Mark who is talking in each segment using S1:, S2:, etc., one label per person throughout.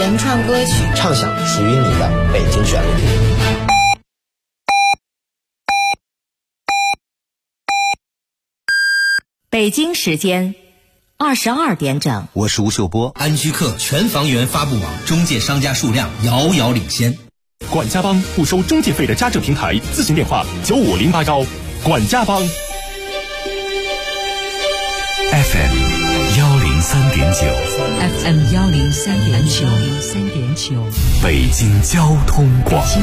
S1: 原创歌曲，
S2: 畅享属于你的北京旋律。
S3: 北京时间22点整，
S4: 我是吴秀波。
S5: 安居客全房源发布网中介商家数量遥遥领先。
S6: 管家帮不收中介费的家政平台，咨询电话95081。管家帮
S7: FM 103.9， 北京交通广播，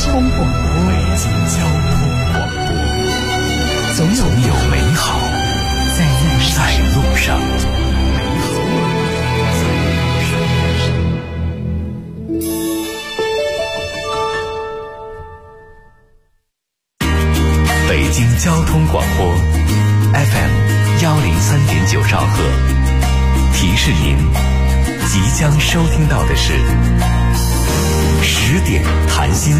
S7: 总有美好在路上。北京交通广播 FM 103.9兆赫，提示您即将收听到的是10点谈心。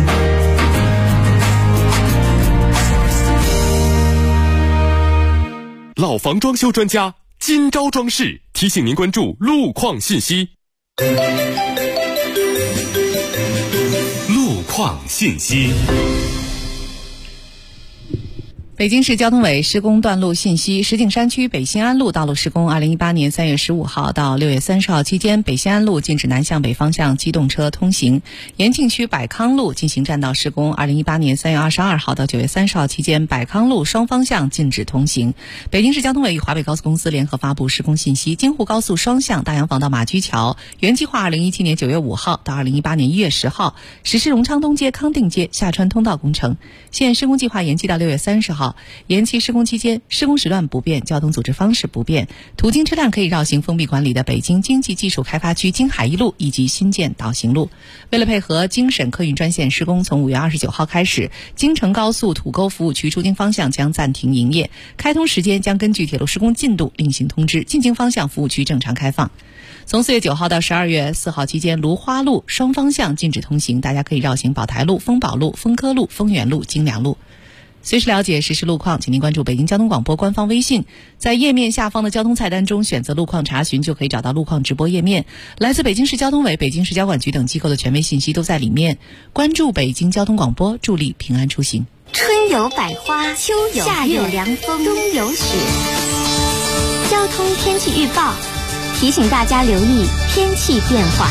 S6: 老房装修专家今朝装饰提醒您关注路况信息。路况信息。
S8: 北京市交通委施工段路信息：石景山区北新安路道路施工，2018年3月15号到6月30号期间，北新安路禁止南向北方向机动车通行。延庆区百康路进行占道施工，2018年3月22号到9月30号期间，百康路双方向禁止通行。北京市交通委与华北高速公司联合发布施工信息：京沪高速双向大洋坊到马驹桥，原计划2017年9月5号到2018年1月10号实施荣昌东街、康定街下穿通道工程，现施工计划延期到6月30号。延期施工期间，施工时段不变，交通组织方式不变，途经车辆可以绕行封闭管理的北京经济技术开发区京海一路以及新建导行路。为了配合京沈客运专线施工，从5月29号开始，京承高速土沟服务区出京方向将暂停营业，开通时间将根据铁路施工进度另行通知，进京方向服务区正常开放。从4月9号到12月4号期间，芦花路双方向禁止通行，大家可以绕行宝台路、丰宝路、丰科路、丰源路、京良路。随时了解实时路况，请您关注北京交通广播官方微信，在页面下方的交通菜单中选择路况查询，就可以找到路况直播页面。来自北京市交通委、北京市交管局等机构的权威信息都在里面。关注北京交通广播，助力平安出行。
S9: 春有百花，秋有夏有凉风，冬有雪。交通天气预报提醒大家留意天气变化。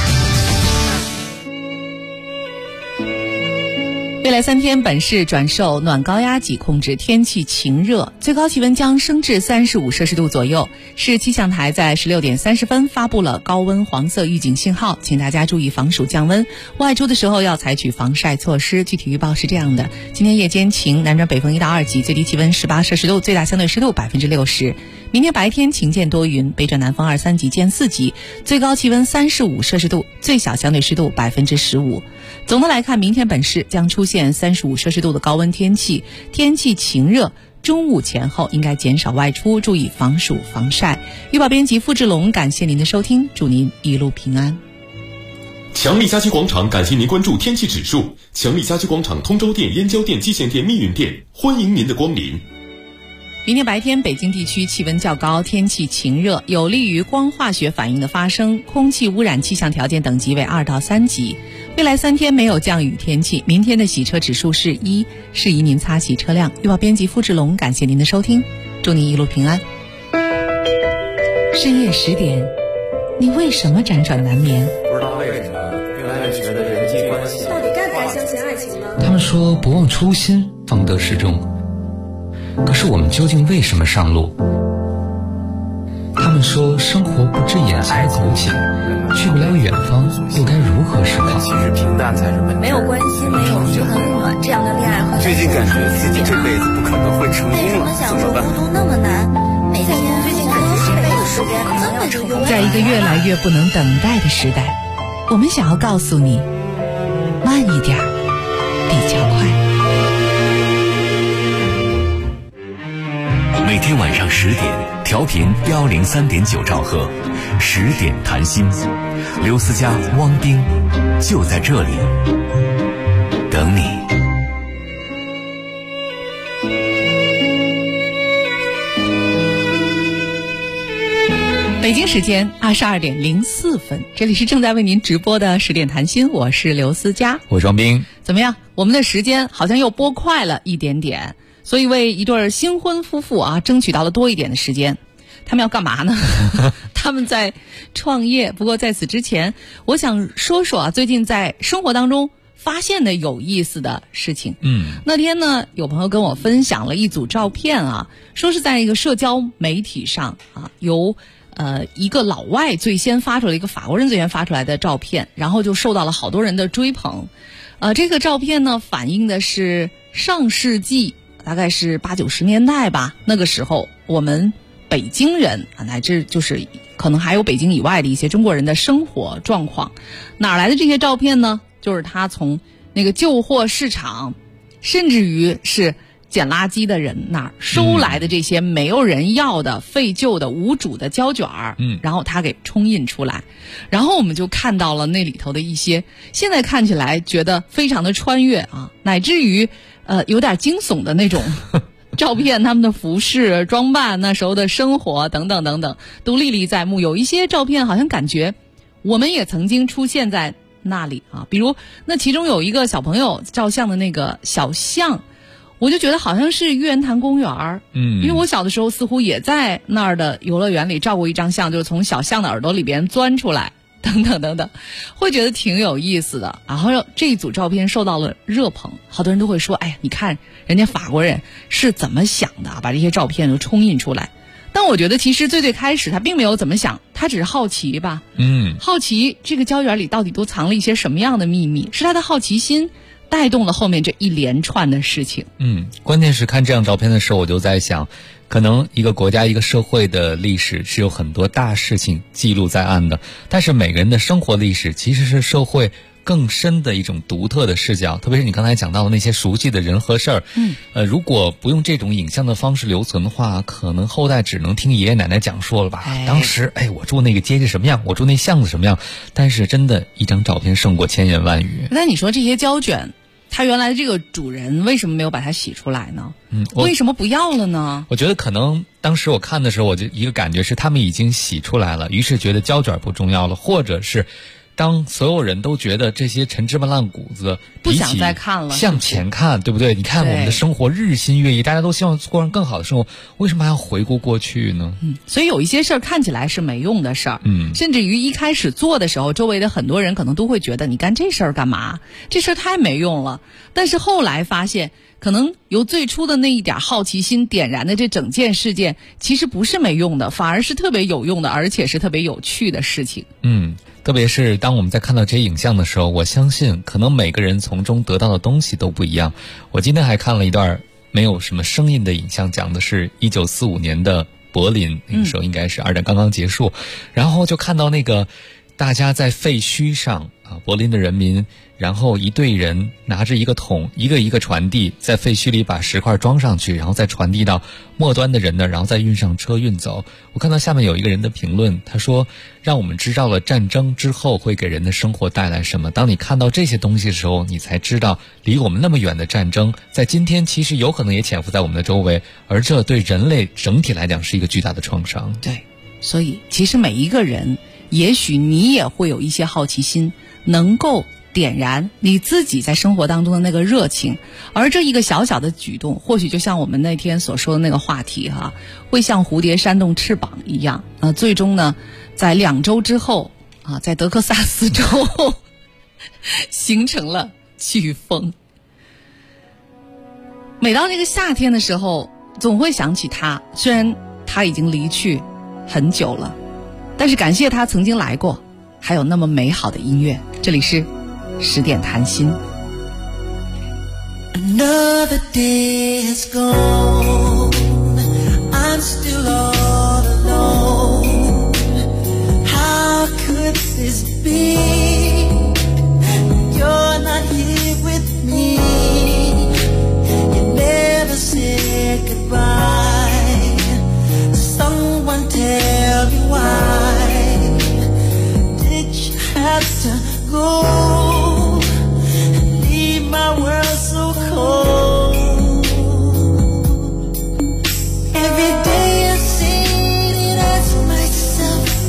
S8: 未来3天，本市转受暖高压脊控制，天气晴热，最高气温将升至35摄氏度左右。市气象台在16点30分发布了高温黄色预警信号，请大家注意防暑降温，外出的时候要采取防晒措施。具体预报是这样的：今天夜间晴，南转北风1到2级，最低气温18摄氏度，最大相对湿度60%。明天白天晴间多云，北转南风2、3级见4级，最高气温35摄氏度，最小相对湿度15%。总的来看，明天本市将出现35摄氏度的高温天气，天气晴热，中午前后应该减少外出，注意防暑防晒。预报编辑付志龙，感谢您的收听，祝您一路平安。
S6: 强力家居广场感谢您关注天气指数。强力家居广场通州店、燕郊店、蓟县店、密云店，欢迎您的光临。
S8: 明天白天北京地区气温较高，天气晴热，有利于光化学反应的发生，空气污染气象条件等级为2到3级。未来3天没有降雨天气，明天的洗车指数是1，适宜您擦洗车辆。预报编辑付志龙，感谢您的收听，祝您一路平安。深夜10点，你为什么辗转难眠？
S10: 不知道为什么越来越觉得人际关系
S11: 到底该不该相信爱情呢？
S12: 他们说不忘初心，方得始终。可是我们究竟为什么上路？他们说生活不止眼前的苟且，去不了远方，又该如何是好？
S10: 其实平淡才是本质。
S11: 没有关系，没有就很暖，这样的恋爱和
S10: 最近感觉自己这辈子不可能会成功了，怎么办？
S11: 孤独那么难，每天最近感觉这辈子时间可能要成功。
S8: 在一个越来越不能等待的时代，我们想要告诉你，慢一点，比较快。
S7: 每天晚上10点，调频103.9兆赫，10点谈心，刘思佳、汪冰就在这里等你。
S8: 北京时间22:04，这里是正在为您直播的10点谈心，我是刘思佳，
S12: 我是王斌。
S8: 怎么样？我们的时间好像又拨快了一点点，所以为一对新婚夫妇啊，争取到了多一点的时间。他们要干嘛呢？他们在创业。不过在此之前，我想说说啊，最近在生活当中发现的有意思的事情。那天呢，有朋友跟我分享了一组照片啊，说是在一个社交媒体上啊，由一个老外最先发出了一个法国人最先发出来的照片，然后就受到了好多人的追捧。这个照片呢，反映的是上世纪大概是80、90年代吧，那个时候我们北京人啊，乃至就是可能还有北京以外的一些中国人的生活状况。哪来的这些照片呢？就是他从那个旧货市场，甚至于是捡垃圾的人那儿收来的这些没有人要的废旧的无主的胶卷儿，然后他给冲印出来，然后我们就看到了那里头的一些现在看起来觉得非常的穿越啊，乃至于有点惊悚的那种照片，他们的服饰装扮，那时候的生活等等等等都历历在目。有一些照片好像感觉我们也曾经出现在那里啊，比如那其中有一个小朋友照相的那个小巷，我就觉得好像是玉渊潭公园。因为我小的时候似乎也在那儿的游乐园里照过一张相，就是从小象的耳朵里边钻出来等等等等，会觉得挺有意思的。然后这一组照片受到了热捧，好多人都会说，哎呀，你看人家法国人是怎么想的，把这些照片都冲印出来。但我觉得其实最开始他并没有怎么想，他只是好奇吧。好奇这个胶卷里到底都藏了一些什么样的秘密，是他的好奇心带动了后面这一连串的事情。
S12: 关键是看这张照片的时候，我就在想，可能一个国家一个社会的历史是有很多大事情记录在案的，但是每个人的生活历史其实是社会更深的一种独特的视角，特别是你刚才讲到的那些熟悉的人和事儿。如果不用这种影像的方式留存的话，可能后代只能听爷爷奶奶讲说了吧。当时我住那个街是什么样，我住那巷子什么样，但是真的一张照片胜过千言万语。
S8: 那你说这些胶卷他原来的这个主人为什么没有把它洗出来呢？为什么不要了呢？
S12: 我觉得可能当时我看的时候，我就一个感觉是他们已经洗出来了，于是觉得胶卷不重要了，或者是当所有人都觉得这些陈芝麻烂谷子
S8: 不想再看了，
S12: 向前看，对不对？你看我们的生活日新月异，大家都希望过上更好的生活，为什么还要回顾过去呢？
S8: 所以有一些事儿看起来是没用的事儿，甚至于一开始做的时候，周围的很多人可能都会觉得你干这事儿干嘛？这事儿太没用了。但是后来发现，可能由最初的那一点好奇心点燃的这整件事件，其实不是没用的，反而是特别有用的，而且是特别有趣的事情。
S12: 特别是当我们在看到这些影像的时候，我相信可能每个人从中得到的东西都不一样。我今天还看了一段没有什么声音的影像，讲的是1945年的柏林，那个时候应该是二战刚刚结束，然后就看到那个大家在废墟上啊，柏林的人民，然后一队人拿着一个桶，一个一个传递，在废墟里把石块装上去，然后再传递到末端的人呢，然后再运上车运走。我看到下面有一个人的评论，他说，让我们知道了战争之后会给人的生活带来什么。当你看到这些东西的时候，你才知道离我们那么远的战争在今天其实有可能也潜伏在我们的周围，而这对人类整体来讲是一个巨大的创伤。
S8: 对，所以其实每一个人，也许你也会有一些好奇心，能够点燃你自己在生活当中的那个热情，而这一个小小的举动，或许就像我们那天所说的那个话题会像蝴蝶扇动翅膀一样，最终呢，在2周之后在德克萨斯州形成了飓风。每到那个夏天的时候，总会想起他，虽然他已经离去很久了，但是感谢他曾经来过，还有那么美好的音乐。这里是10点谈心。
S1: Another day has gone, I'm still all alone. How could this be? You're not here with me. You never said goodbye. Someone tell me why did you have to go and leave my world so cold? Every day I sit and ask myself,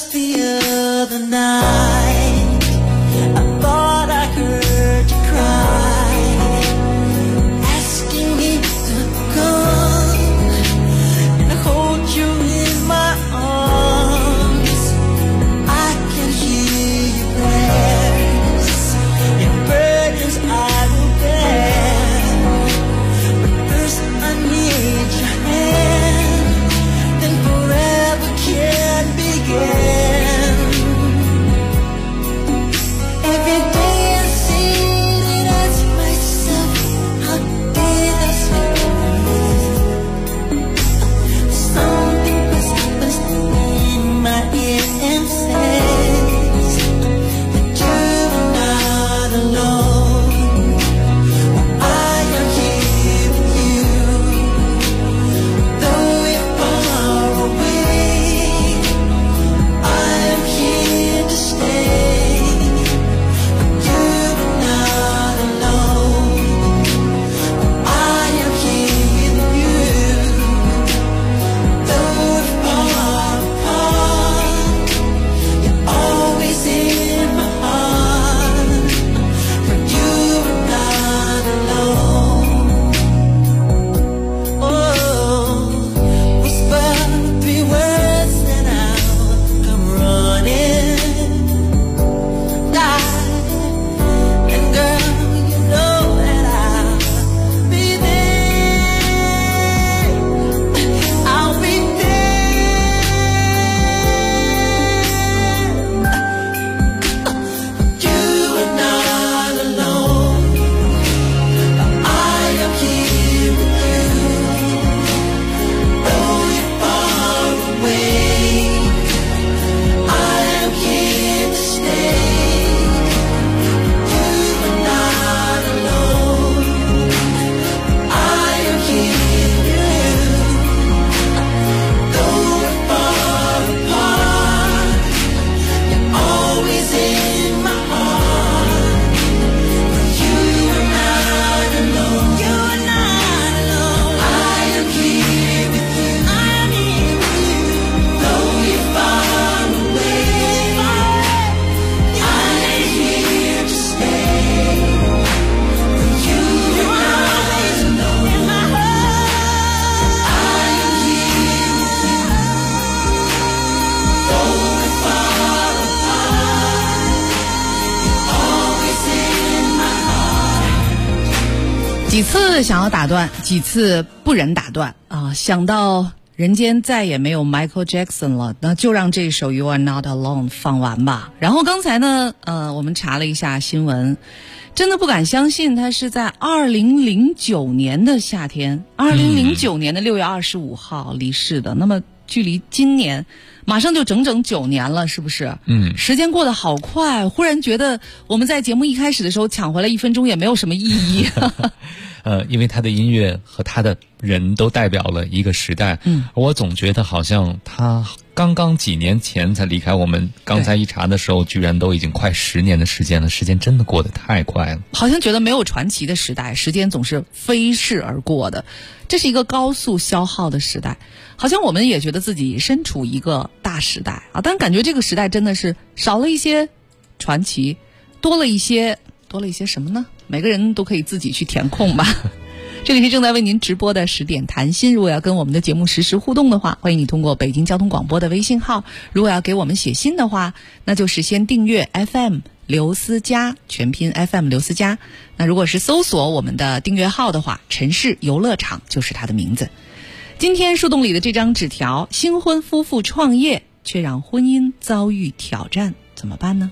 S1: Just the other night, I thought I heard you cry, asking me to come and hold you in my arms. I can hear your prayers, your burdens I will bear, but first I need your hand, then forever can begin. Every day I sit and ask myself, how did I sleep? Something whispers in my ear and says that you're not alone. I am here with you, though you're far away. I am here to stay. You're not alone. I am here with you, though we're far apart. You're always in my heart, for you're not alone. Oh, whisper 3 words and I'll come running. And girl, you know that I'll be there. I'll be there. You are not alone. I am here with you, though you're far away. I am here to stay. You are not alone. I am here with you, though we're far apart. You're always in my heart, but you are not alone. You are not alone. I am here with you. I am here with you, though you're far away. I am here to stay. You are always alone in my heart. I am here with you, though we're far apart. You're always in my heart.
S8: 几次想要打断，几次不忍打断啊！想到人间再也没有 Michael Jackson 了，那就让这首 You Are Not Alone 放完吧。然后刚才呢，我们查了一下新闻，真的不敢相信他是在2009年的夏天，2009年的6月25号离世的。那么距离今年马上就整整9年了，是不是？时间过得好快，忽然觉得我们在节目一开始的时候抢回来1分钟也没有什么意义。
S12: 因为他的音乐和他的人都代表了一个时代。我总觉得好像他刚刚几年前才离开我们，刚才一查的时候居然都已经快10年的时间了，时间真的过得太快了。
S8: 好像觉得没有传奇的时代，时间总是飞逝而过的，这是一个高速消耗的时代。好像我们也觉得自己身处一个大时代啊，但感觉这个时代真的是少了一些传奇，多了一些什么呢？每个人都可以自己去填空吧。这里是正在为您直播的10点谈心，如果要跟我们的节目实时互动的话，欢迎你通过北京交通广播的微信号，如果要给我们写信的话，那就是先订阅 FM 刘思佳，全拼 FM 刘思佳。那如果是搜索我们的订阅号的话，城市游乐场就是它的名字。今天树洞里的这张纸条，新婚夫妇创业却让婚姻遭遇挑战，怎么办呢？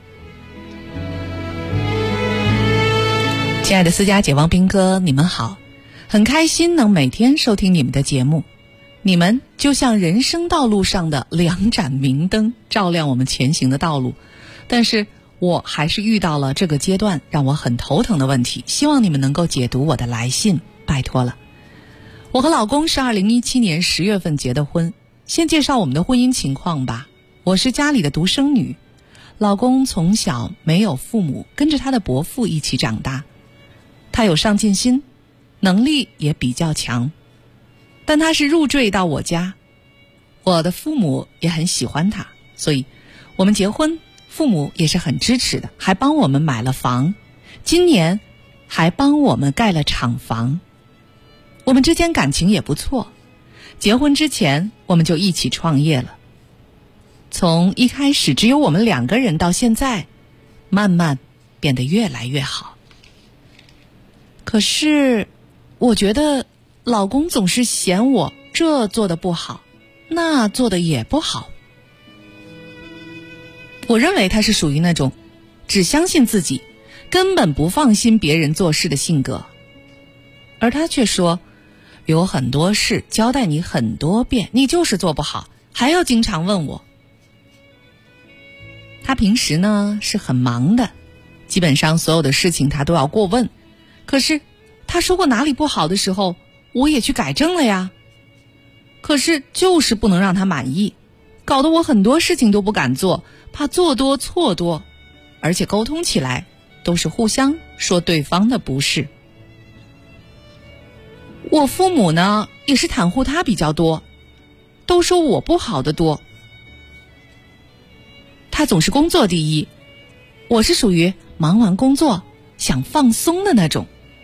S8: 亲爱的思佳姐、汪斌哥，你们好，很开心能每天收听你们的节目。你们就像人生道路上的2盏明灯，照亮我们前行的道路。但是我还是遇到了这个阶段让我很头疼的问题，希望你们能够解读我的来信，拜托了。我和老公是2017年10月份结的婚。先介绍我们的婚姻情况吧。我是家里的独生女，老公从小没有父母，跟着他的伯父一起长大。他有上进心，能力也比较强，但他是入赘到我家，我的父母也很喜欢他， 所以我们结婚，父母也是很支持的，还帮我们买了房，今年还帮我们盖了厂房。我们之间感情也不错，结婚之前我们就一起创业了。从一开始只有我们2个人，到现在慢慢变得越来越好。可是我觉得老公总是嫌我这做的不好，那做的也不好。我认为他是属于那种只相信自己，根本不放心别人做事的性格，而他却说有很多事交代你很多遍，你就是做不好，还要经常问我。他平时呢是很忙的，基本上所有的事情他都要过问，可是他说过哪里不好的时候，我也去改正了呀。可是就是不能让他满意，搞得我很多事情都不敢做，怕做多错多，而且沟通起来都是互相说对方的不是。我父母呢也是袒护他比较多，都说我不好的多。他总是工作第一，我是属于忙完工作想放松的那种。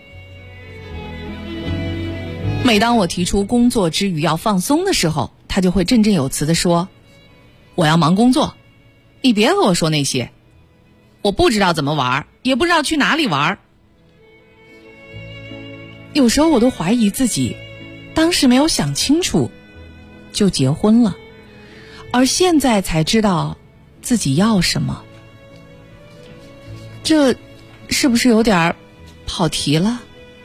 S8: 每当我提出工作之余要放松的时候，他就会振振有词地说，我要忙工作，你别和我说那些，我不知道怎么玩，也不知道去哪里玩。有时候我都怀疑自己当时没有想清楚就结婚了，而现在才知道自己要什么。这是不是有点跑题了？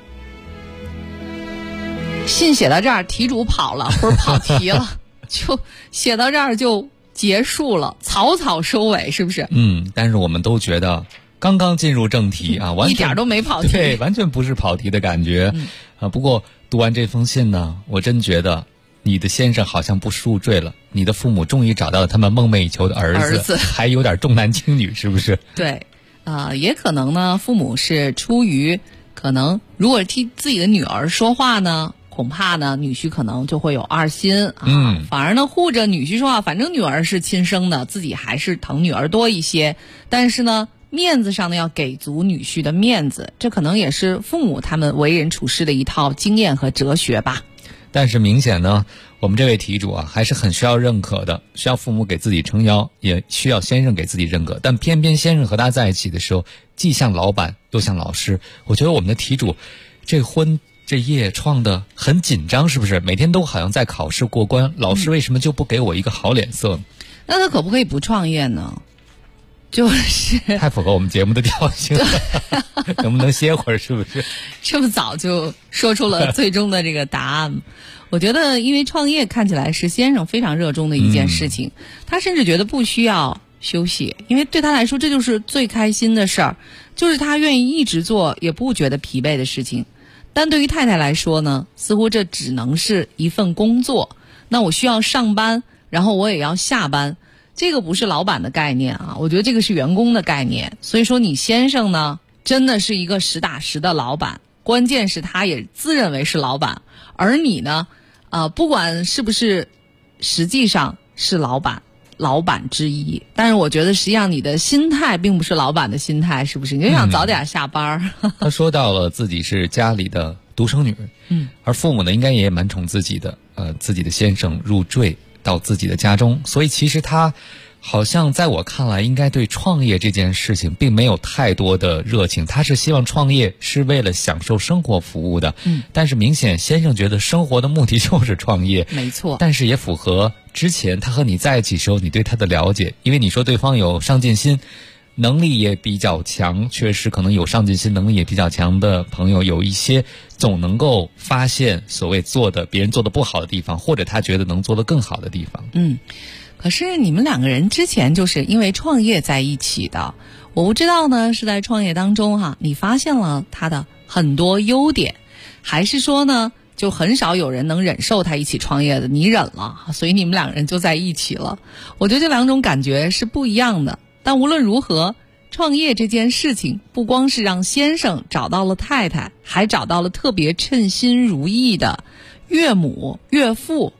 S8: 信写到这儿，题主跑了，或者跑题了，就写到这儿就结束了，草草收尾，是不是？
S4: 但是我们都觉得刚刚进入正题啊，完全
S8: 一点都没跑题，
S4: 对，完全不是跑题的感觉。不过读完这封信呢，我真觉得你的先生好像不入赘了，你的父母终于找到了他们梦寐以求的儿子，还有点重男轻女，是不是？
S8: 对，也可能呢，父母是出于可能，如果替自己的女儿说话呢，恐怕呢女婿可能就会有二心啊，反而呢护着女婿说话，反正女儿是亲生的，自己还是疼女儿多一些，但是呢面子上呢要给足女婿的面子，这可能也是父母他们为人处事的一套经验和哲学吧。
S4: 但是明显呢，我们这位题主啊还是很需要认可的，需要父母给自己撑腰，也需要先生给自己认可，但偏偏先生和他在一起的时候既像老板又像老师。我觉得我们的题主这婚这业创得很紧张，是不是？每天都好像在考试过关，老师为什么就不给我一个好脸色呢？
S8: 那他可不可以不创业呢？就是
S4: 太符合我们节目的调性了能不能歇会儿，是不是？
S8: 这么早就说出了最终的这个答案。我觉得因为创业看起来是先生非常热衷的一件事情，他甚至觉得不需要休息，因为对他来说这就是最开心的事儿，就是他愿意一直做也不觉得疲惫的事情。但对于太太来说呢，似乎这只能是一份工作，那我需要上班，然后我也要下班，这个不是老板的概念啊，我觉得这个是员工的概念。所以说你先生呢真的是一个实打实的老板，关键是他也自认为是老板，而你呢不管是不是实际上是老板之一，但是我觉得实际上你的心态并不是老板的心态，是不是？你就想早点下班。
S4: 他说到了自己是家里的独生女，而父母呢应该也蛮宠自己的，自己的先生入赘到自己的家中，所以其实他好像在我看来应该对创业这件事情并没有太多的热情，他是希望创业是为了享受生活服务的。但是明显先生觉得生活的目的就是创业，
S8: 没错，
S4: 但是也符合之前他和你在一起时候你对他的了解，因为你说对方有上进心，能力也比较强，确实可能有上进心能力也比较强的朋友有一些总能够发现所谓别人做的不好的地方，或者他觉得能做得更好的地方。
S8: 可是你们两个人之前就是因为创业在一起的，我不知道呢是在创业当中你发现了他的很多优点，还是说呢就很少有人能忍受他一起创业的，你忍了，所以你们两个人就在一起了。我觉得这两种感觉是不一样的，但无论如何，创业这件事情不光是让先生找到了太太，还找到了特别称心如意的岳母岳父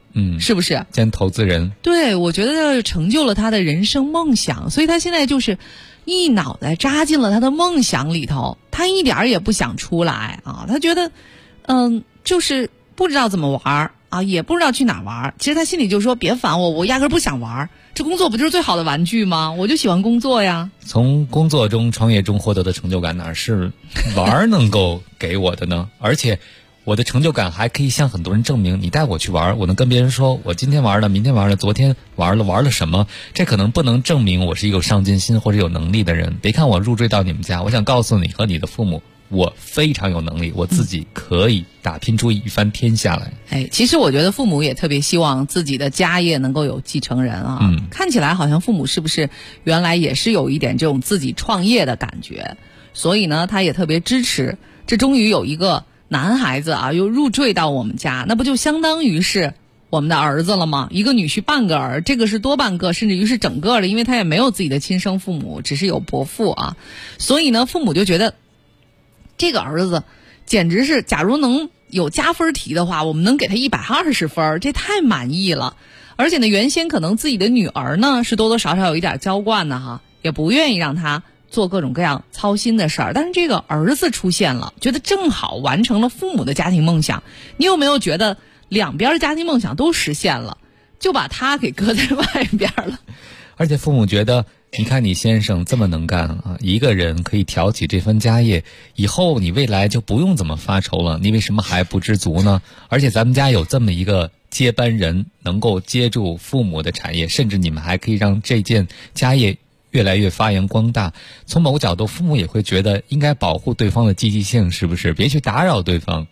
S8: 是不是？
S4: 兼投资人。
S8: 对，我觉得成就了他的人生梦想，所以他现在就是一脑袋扎进了他的梦想里头，他一点也不想出来啊！他觉得，就是不知道怎么玩啊，也不知道去哪玩。其实他心里就说：“别烦我，我压根不想玩。这工作不就是最好的玩具吗？我就喜欢工作呀。”
S4: 从工作中、创业中获得的成就感，哪是玩能够给我的呢？而且，我的成就感还可以向很多人证明。你带我去玩，我能跟别人说，我今天玩了，明天玩了，昨天玩了什么？这可能不能证明我是一个有上进心或者有能力的人。别看我入赘到你们家，我想告诉你和你的父母，我非常有能力，我自己可以打拼出一番天下来。
S8: 其实我觉得父母也特别希望自己的家业能够有继承人啊。看起来好像父母是不是原来也是有一点这种自己创业的感觉，所以呢，他也特别支持。这终于有一个男孩子啊，又入赘到我们家，那不就相当于是我们的儿子了吗？一个女婿半个儿，这个是多半个，甚至于是整个的，因为他也没有自己的亲生父母，只是有伯父啊。所以呢，父母就觉得这个儿子简直是，假如能有加分题的话，我们能给他120分，这太满意了。而且呢，原先可能自己的女儿呢是多多少少有一点娇惯的哈，也不愿意让他做各种各样操心的事儿，但是这个儿子出现了，觉得正好完成了父母的家庭梦想。你有没有觉得两边的家庭梦想都实现了，就把他给搁在外边了？
S4: 而且父母觉得，你看你先生这么能干啊，一个人可以挑起这份家业，以后你未来就不用怎么发愁了，你为什么还不知足呢？而且咱们家有这么一个接班人，能够接住父母的产业，甚至你们还可以让这件家业越来越发扬光大。从某个角度，父母也会觉得应该保护对方的积极性，是不是？别去打扰对方。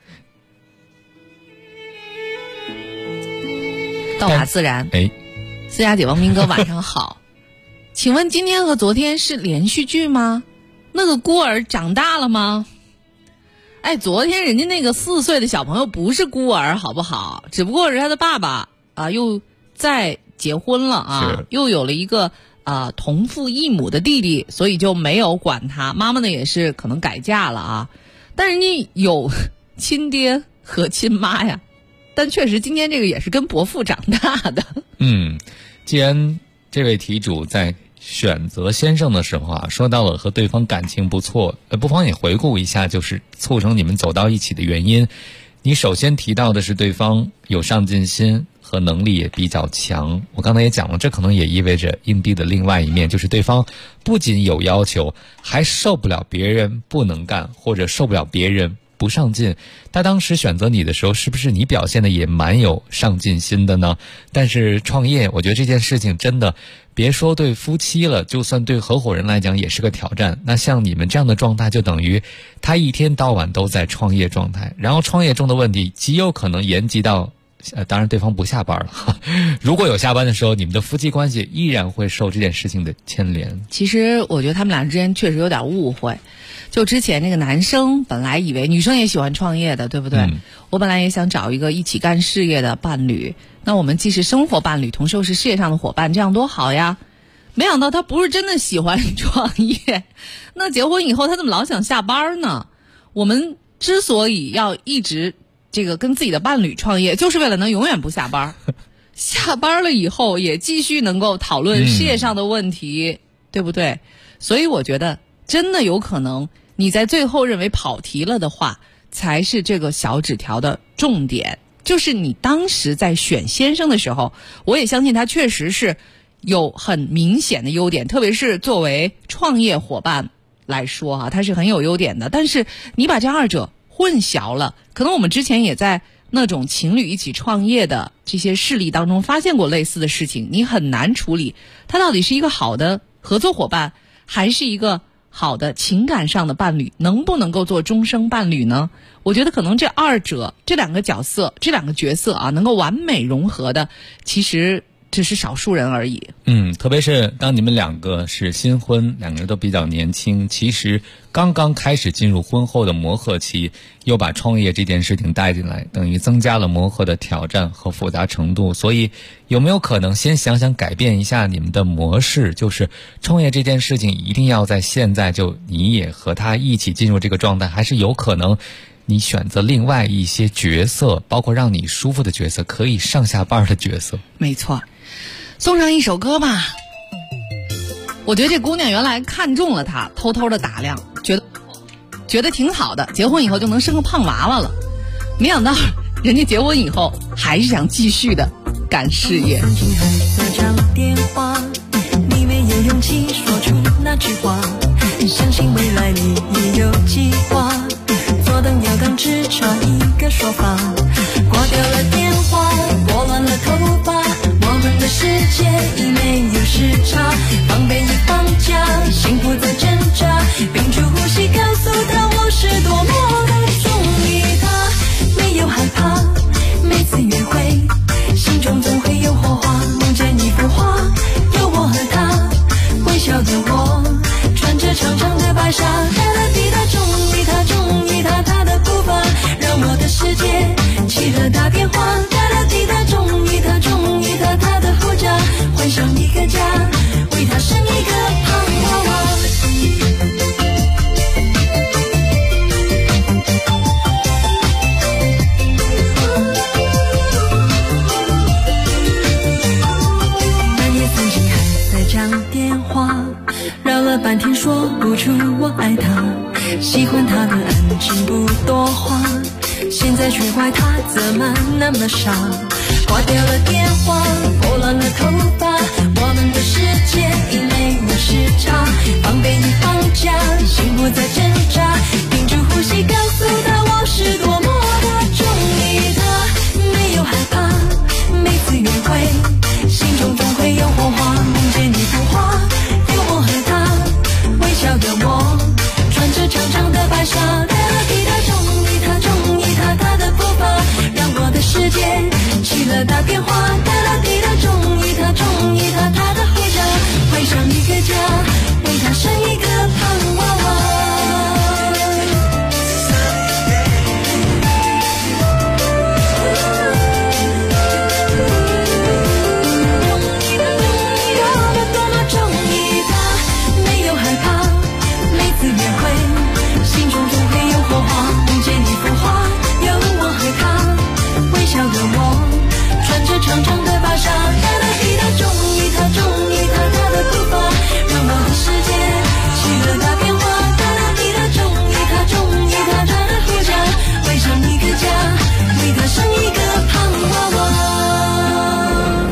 S8: 道法自然。思佳姐、王明哥晚上好。请问今天和昨天是连续剧吗？那个孤儿长大了吗？昨天人家那个4岁的小朋友不是孤儿好不好？只不过是他的爸爸又再结婚了啊，又有了一个同父异母的弟弟，所以就没有管他。妈妈呢也是可能改嫁了啊，但人家有亲爹和亲妈呀。但确实今天这个也是跟伯父长大的。
S4: 既然这位题主在选择先生的时候说到了和对方感情不错，不妨也回顾一下，就是促成你们走到一起的原因。你首先提到的是对方有上进心和能力也比较强，我刚才也讲了，这可能也意味着硬币的另外一面，就是对方不仅有要求，还受不了别人不能干，或者受不了别人不上进。他当时选择你的时候，是不是你表现的也蛮有上进心的呢？但是创业，我觉得这件事情真的别说对夫妻了，就算对合伙人来讲也是个挑战。那像你们这样的状态，就等于他一天到晚都在创业状态，然后创业中的问题极有可能延及到当然对方不下班了如果有下班的时候，你们的夫妻关系依然会受这件事情的牵连。
S8: 其实我觉得他们俩之间确实有点误会。就之前那个男生本来以为女生也喜欢创业的，对不对？我本来也想找一个一起干事业的伴侣，那我们既是生活伴侣，同时又是事业上的伙伴，这样多好呀。没想到他不是真的喜欢创业，那结婚以后他怎么老想下班呢？我们之所以要一直这个跟自己的伴侣创业，就是为了能永远不下班下班了以后也继续能够讨论事业上的问题，对不对？所以我觉得真的有可能你在最后认为跑题了的话，才是这个小纸条的重点。就是你当时在选先生的时候，我也相信他确实是有很明显的优点，特别是作为创业伙伴来说他是很有优点的。但是你把这二者混淆了，可能我们之前也在那种情侣一起创业的这些事例当中发现过类似的事情，你很难处理他到底是一个好的合作伙伴，还是一个好的情感上的伴侣，能不能够做终生伴侣呢？我觉得可能这两个角色，这两个角色能够完美融合的，其实只是少数人而已。
S4: 特别是当你们两个是新婚，两个人都比较年轻，其实刚刚开始进入婚后的磨合期，又把创业这件事情带进来，等于增加了磨合的挑战和复杂程度。所以有没有可能先想想改变一下你们的模式，就是创业这件事情一定要在现在就你也和他一起进入这个状态，还是有可能你选择另外一些角色，包括让你舒服的角色，可以上下班的角色。
S8: 没错，送上一首歌吧。我觉得这姑娘原来看中了他，偷偷的打量，觉得挺好的，结婚以后就能生个胖娃娃了。没想到人家结婚以后还是想继续的赶事业。
S1: 曾经还在讲电话，你没有勇气说出那句话，相信未来你也有计划，左等右等只差一个说法，挂掉了电话，拨乱了头发，我们的世界已没有时差，防备已放假，幸福在挣扎，屏住呼吸告诉他我是多么的中意他，没有害怕，每次约会心中总会有火花，梦见一幅画，有我和他，微笑的我穿着长长的白纱，哒哒滴答中意他，中意他，他的步伐让我的世界起了大变化，哒哒滴答中意他，中意他，他的呼叫幻想一个家，为他生一个胖娃娃。绕了半天说不出我爱他，喜欢他的安静不多话，现在却怪他怎么那么傻，挂掉了电话，拨乱了头发，我们的世界已没有时差，防备已放假，幸福在挣扎，屏住呼吸告诉他我是多么的中意他，没有害怕，每次约会心中总会有火花，梦见一幅画，有我和他，微笑的我穿着长长的白纱，哒哒滴答中意他，中意他，他的步伐让我的世界起了大变化，哒哒滴答中意他，中意他，他的呼叫会上一个家，为他生一个胖娃娃。长长的白纱，哒哒滴答中意他，中意他，他的步伐让我的世界起了大变化，哒哒滴答中意他，中意他，他的呼叫会上一个家，为他生一个胖娃娃。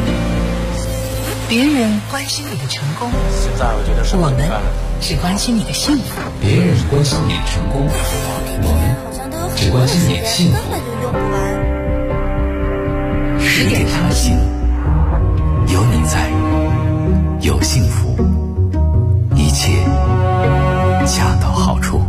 S8: 别人关心你的成功，我们只关心你的幸福。
S12: 别人关心你的成功，我们只关心你的幸福。
S7: 10点谈心，有你在，有幸福，一切恰到好处。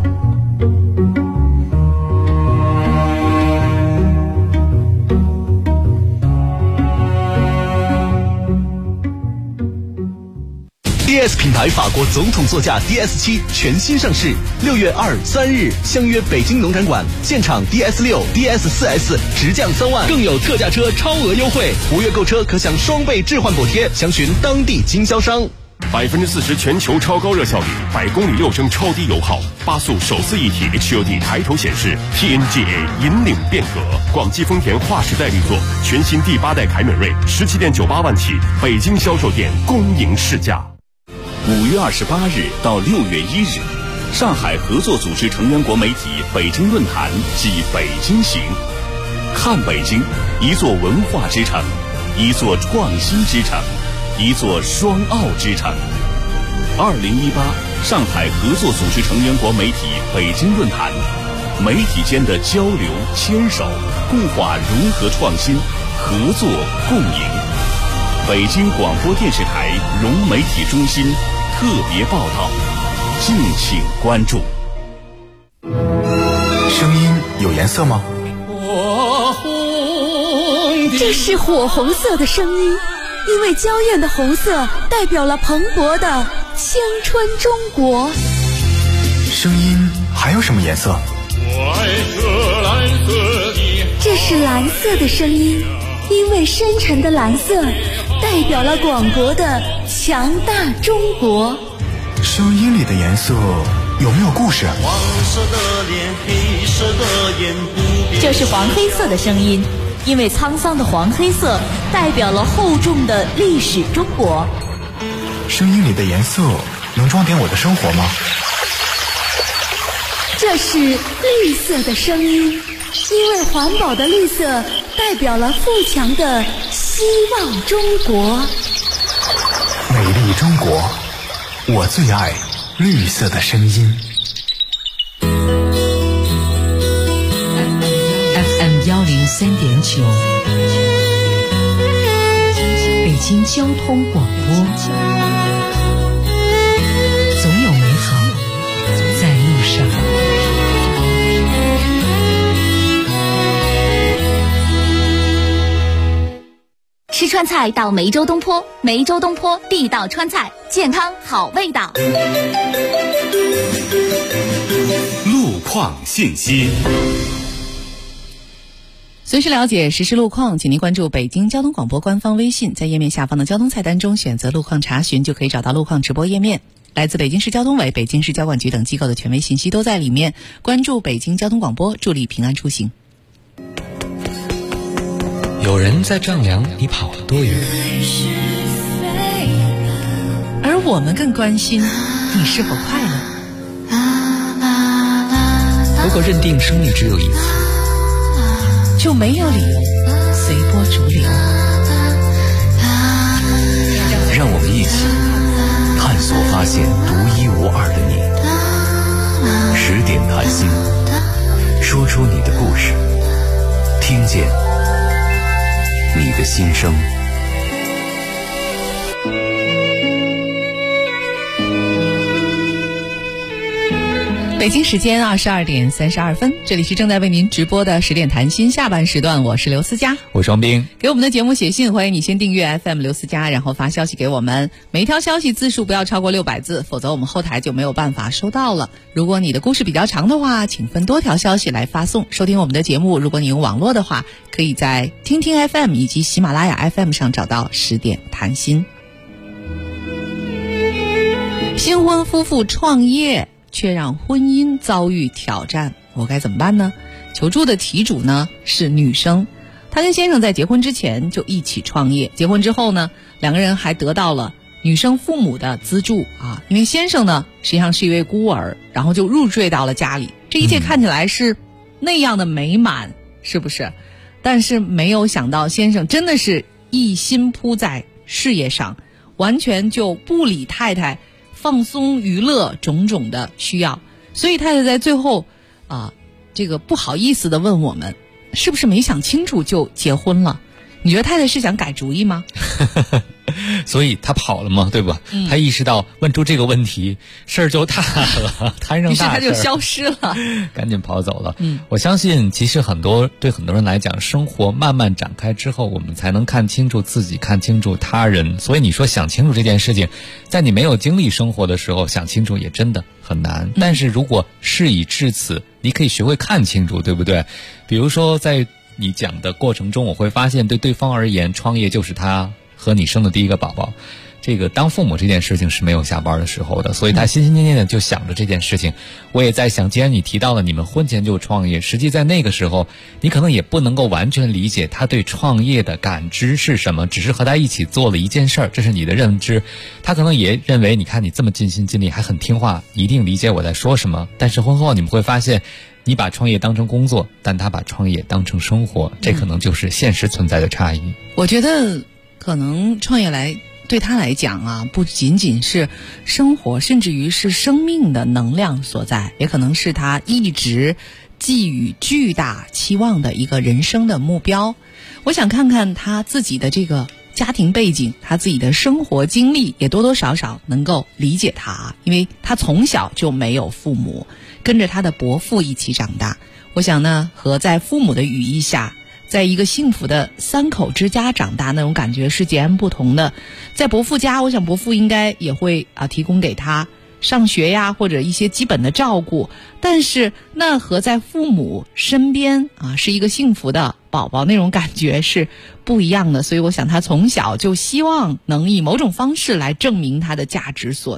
S13: DS 品牌法国总统座驾 DS7 全新上市，6月2、3日相约北京农展馆，现场 DS6、DS4S 直降3万，更有特价车超额优惠，5月购车可享双倍置换补贴，详询当地经销商。
S6: 40%全球超高热效率，100公里6升超低油耗，8速手自一体 HUD 抬头显示 ，TNGA 引领变革。广汽丰田划时代力作，全新第8代凯美瑞17.98万起，北京销售店公营试驾。
S14: 5月28日到6月1日，上海合作组织成员国媒体北京论坛暨北京行，看北京，一座文化之城，一座创新之城，一座双奥之城。2018上海合作组织成员国媒体北京论坛，媒体间的交流牵手，固化融合创新，合作共赢。北京广播电视台融媒体中心特别报道，敬请关注。
S15: 声音有颜色吗？
S16: 这是火红色的声音，因为娇艳的红色代表了蓬勃的青春中国。
S15: 声音还有什么颜色？
S17: 我爱这蓝色的。
S16: 这是蓝色的声音，因为深沉的蓝色代表了广博的强大中国。
S15: 声音里的颜色有没有故事？
S1: 黄色的脸，黑色的眼，不变。
S3: 这是黄黑色的声音，因为沧桑的黄黑色代表了厚重的历史中国。
S15: 声音里的颜色能装点我的生活吗？
S16: 这是绿色的声音，因为环保的绿色代表了富强的希望中国。
S15: 美丽中国，我最爱绿色的声音。
S18: FM 103.9，北京交通广播，总有美好在路上。
S9: 吃川菜到梅州东坡，梅州东坡地道川菜，健康好味道。
S14: 路况信息，
S8: 随时了解实时路况，请您关注北京交通广播官方微信，在页面下方的交通菜单中选择路况查询，就可以找到路况直播页面。来自北京市交通委、北京市交管局等机构的权威信息都在里面。关注北京交通广播，助力平安出行。
S12: 有人在丈量你跑了多远，
S8: 而我们更关心你是否快乐。
S12: 如果认定生命只有一次，
S8: 就没有理由随波逐流。
S7: 让我们一起探索发现独一无二的你。10点谈心，说出你的故事，听见你的心声。
S8: 北京时间22点32分，这里是正在为您直播的10点谈心下半时段，我是刘思佳，
S4: 我是王斌。
S8: 给我们的节目写信，欢迎你先订阅 FM 刘思佳，然后发消息给我们，每一条消息字数不要超过600字，否则我们后台就没有办法收到了。如果你的故事比较长的话，请分多条消息来发送。收听我们的节目，如果你用网络的话，可以在听听 FM 以及喜马拉雅 FM 上找到10点谈心。新婚夫妇创业却让婚姻遭遇挑战，我该怎么办呢？求助的题主呢是女生，她跟先生在结婚之前就一起创业，结婚之后呢，两个人还得到了女生父母的资助啊，因为先生呢实际上是一位孤儿，然后就入赘到了家里，这一切看起来是那样的美满，是不是？但是没有想到先生真的是一心扑在事业上，完全就不理太太放松娱乐种种的需要，所以太太在最后这个不好意思的问我们，是不是没想清楚就结婚了？你觉得太太是想改主意吗？
S4: 所以他跑了嘛，对吧？他意识到问出这个问题，事儿就大了，摊上大事，于是
S8: 他就消失了，
S4: 赶紧跑走了。我相信其实对很多人来讲，生活慢慢展开之后，我们才能看清楚自己，看清楚他人。所以你说想清楚这件事情，在你没有经历生活的时候想清楚也真的很难。但是如果事已至此，你可以学会看清楚，对不对？比如说在你讲的过程中，我会发现对对方而言，创业就是他和你生的第一个宝宝。这个当父母这件事情是没有下班的时候的，所以他心心念念的就想着这件事情。我也在想，既然你提到了你们婚前就创业，实际在那个时候你可能也不能够完全理解他对创业的感知是什么，只是和他一起做了一件事儿，这是你的认知。他可能也认为，你看你这么尽心尽力还很听话，一定理解我在说什么。但是婚后你们会发现，你把创业当成工作，但他把创业当成生活，这可能就是现实存在的差异。
S8: 我觉得可能创业对他来讲啊，不仅仅是生活，甚至于是生命的能量所在，也可能是他一直寄予巨大期望的一个人生的目标。我想看看他自己的这个家庭背景，他自己的生活经历，也多多少少能够理解他，因为他从小就没有父母，跟着他的伯父一起长大。我想呢，和在父母的羽翼下，在一个幸福的3口之家长大，那种感觉是截然不同的。在伯父家，我想伯父应该也会提供给他上学呀，或者一些基本的照顾，但是那和在父母身边是一个幸福的宝宝那种感觉是不一样的。所以我想他从小就希望能以某种方式来证明他的价值所在。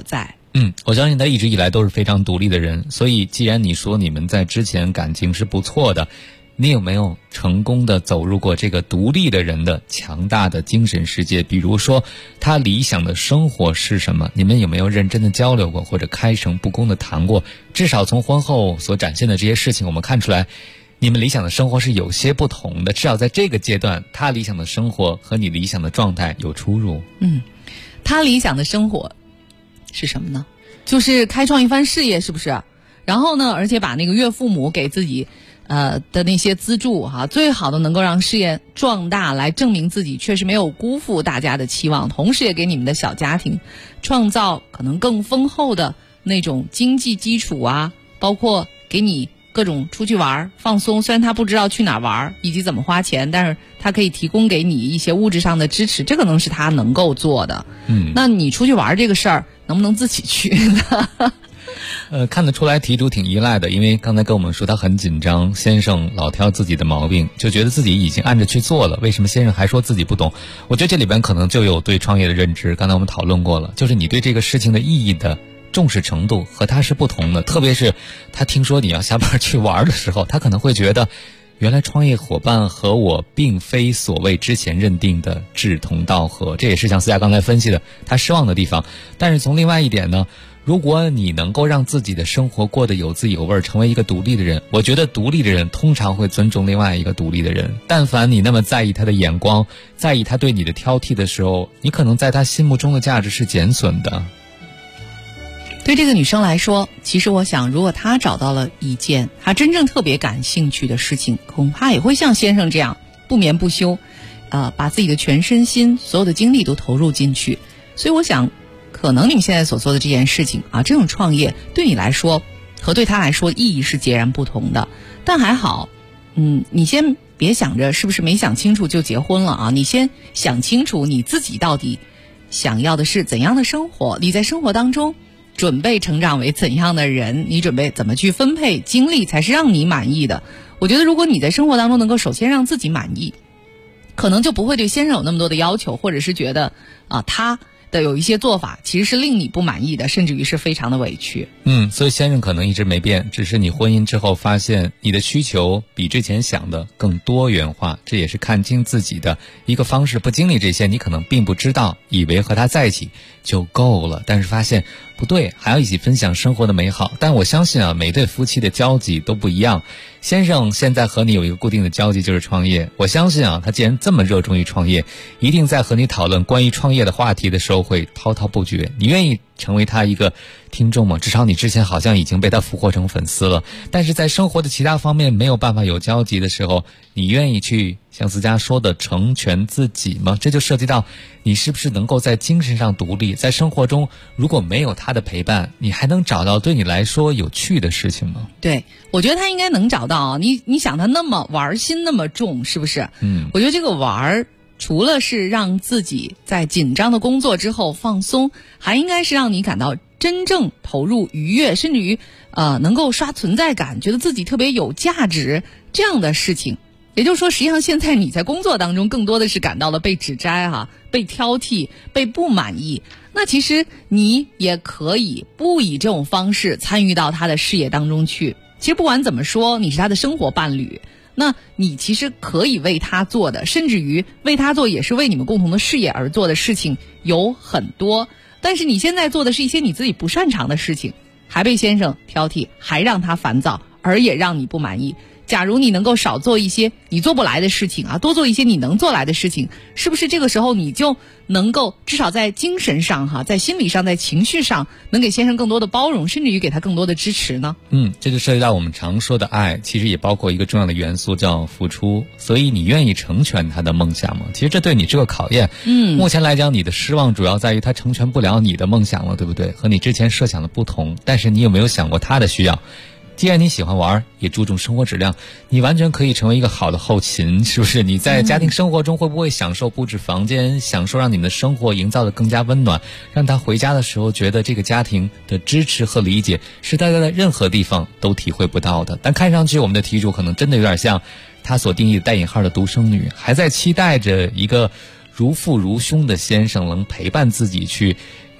S4: 我相信他一直以来都是非常独立的人，所以既然你说你们在之前感情是不错的，你有没有成功的走入过这个独立的人的强大的精神世界？比如说他理想的生活是什么？你们有没有认真的交流过，或者开诚布公的谈过？至少从婚后所展现的这些事情，我们看出来你们理想的生活是有些不同的，至少在这个阶段，他理想的生活和你理想的状态有出入。
S8: 他理想的生活是什么呢？就是开创一番事业，是不是？然后呢，而且把那个岳父母给自己的那些资助最好的能够让事业壮大，来证明自己确实没有辜负大家的期望，同时也给你们的小家庭创造可能更丰厚的那种经济基础包括给你各种出去玩放松。虽然他不知道去哪玩以及怎么花钱，但是他可以提供给你一些物质上的支持，这个能是他能够做的。那你出去玩这个事儿能不能自己去呢？
S4: 看得出来题主挺依赖的，因为刚才跟我们说他很紧张，先生老挑自己的毛病，就觉得自己已经按着去做了，为什么先生还说自己不懂？我觉得这里边可能就有对创业的认知，刚才我们讨论过了，就是你对这个事情的意义的重视程度和他是不同的。特别是他听说你要下班去玩的时候，他可能会觉得原来创业伙伴和我并非所谓之前认定的志同道合，这也是像思佳刚才分析的他失望的地方。但是从另外一点呢，如果你能够让自己的生活过得有滋有味，成为一个独立的人，我觉得独立的人通常会尊重另外一个独立的人。但凡你那么在意他的眼光，在意他对你的挑剔的时候，你可能在他心目中的价值是减损的。
S8: 对这个女生来说，其实我想，如果她找到了一件她真正特别感兴趣的事情，恐怕也会像先生这样不眠不休，把自己的全身心所有的精力都投入进去。所以我想可能你们现在所做的这件事情这种创业对你来说和对他来说意义是截然不同的。但还好你先别想着是不是没想清楚就结婚了你先想清楚你自己到底想要的是怎样的生活，你在生活当中准备成长为怎样的人，你准备怎么去分配精力才是让你满意的。我觉得如果你在生活当中能够首先让自己满意，可能就不会对先生有那么多的要求，或者是觉得他的有一些做法其实是令你不满意的，甚至于是非常的委屈。
S4: 所以先生可能一直没变，只是你婚姻之后发现你的需求比之前想的更多元化，这也是看清自己的一个方式。不经历这些，你可能并不知道，以为和他在一起就够了，但是发现不对，还要一起分享生活的美好。但我相信每对夫妻的交集都不一样。先生现在和你有一个固定的交集，就是创业。我相信他既然这么热衷于创业，一定在和你讨论关于创业的话题的时候会滔滔不绝。你愿意成为他一个听众吗？至少你之前好像已经被他俘获成粉丝了，但是在生活的其他方面没有办法有交集的时候，你愿意去像思佳说的成全自己吗？这就涉及到你是不是能够在精神上独立，在生活中如果没有他的陪伴，你还能找到对你来说有趣的事情吗？
S8: 对，我觉得他应该能找到你想他那么玩心那么重，是不是？我觉得这个玩除了是让自己在紧张的工作之后放松，还应该是让你感到真正投入愉悦，甚至于能够刷存在感，觉得自己特别有价值这样的事情。也就是说，实际上现在你在工作当中更多的是感到了被指摘被挑剔，被不满意。那其实你也可以不以这种方式参与到他的事业当中去。其实不管怎么说，你是他的生活伴侣，那你其实可以为他做的，甚至于为他做也是为你们共同的事业而做的事情有很多。但是你现在做的是一些你自己不擅长的事情，还被先生挑剔，还让他烦躁，而也让你不满意。假如你能够少做一些你做不来的事情多做一些你能做来的事情，是不是这个时候你就能够至少在精神上在心理上，在情绪上能给先生更多的包容，甚至于给他更多的支持呢？
S4: 这就涉及到我们常说的爱，其实也包括一个重要的元素叫付出。所以你愿意成全他的梦想吗？其实这对你是个考验。目前来讲，你的失望主要在于他成全不了你的梦想了，对不对？和你之前设想的不同。但是你有没有想过他的需要？既然你喜欢玩，也注重生活质量，你完全可以成为一个好的后勤，是不是？你在家庭生活中会不会享受布置房间，享受让你们的生活营造得更加温暖，让他回家的时候觉得这个家庭的支持和理解是大家在任何地方都体会不到的。但看上去我们的题主可能真的有点像他所定义的带引号的独生女，还在期待着一个如父如兄的先生能陪伴自己去